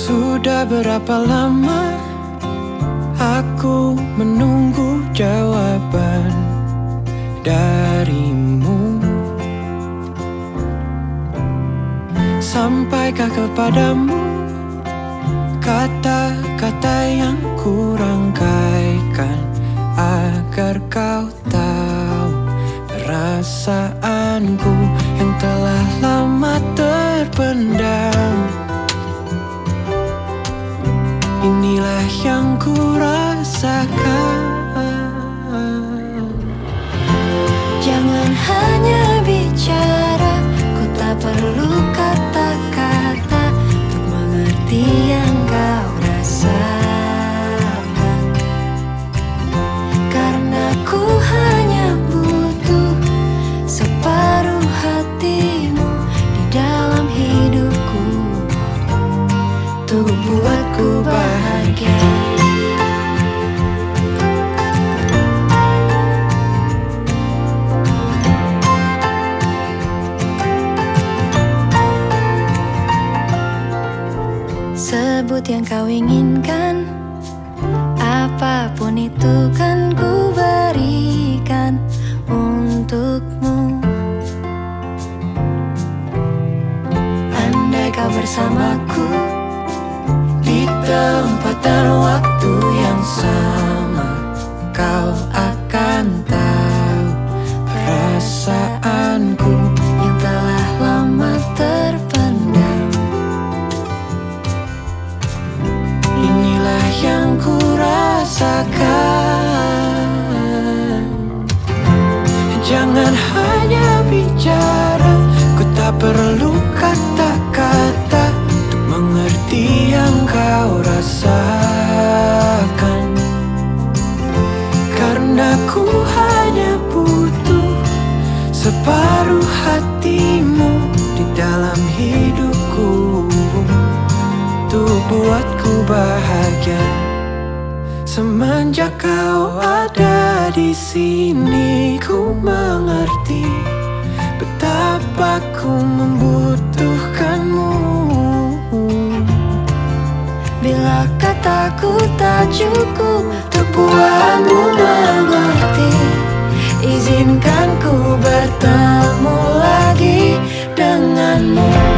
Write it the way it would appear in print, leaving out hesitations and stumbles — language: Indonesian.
Sudah berapa lama aku menunggu jawaban darimu. Sampaikah kepadamu kata-kata yang kurangkaikan, agar kau tahu perasaanku yang telah lama terpendam. Inilah yang ku rasakan. Jangan hanya bicara, ku tak perlu kata-kata untuk mengerti yang kau rasakan. Karena ku hanya butuh separuh hatimu di dalam hidupku, untuk buatku bahagia. Sebut yang kau inginkan, apapun itu kan ku berikan untukmu. Andai kau bersamaku Di tempat dan waktu yang sama, kau akan tahu perasaanku yang telah lama terpendam. Inilah yang ku rasakan. Jangan hanya bicara, ku tak perlu kata-kata untuk mengerti yang kau rasakan. Karena ku hanya butuh separuh hatimu di dalam hidupku, untuk buatku bahagia. Semenjak kau ada di sini, ku mengerti betapa ku membutuhkanmu. Bila kataku tak cukup untuk buatmu mengerti, izinkan ku bertemu lagi denganmu.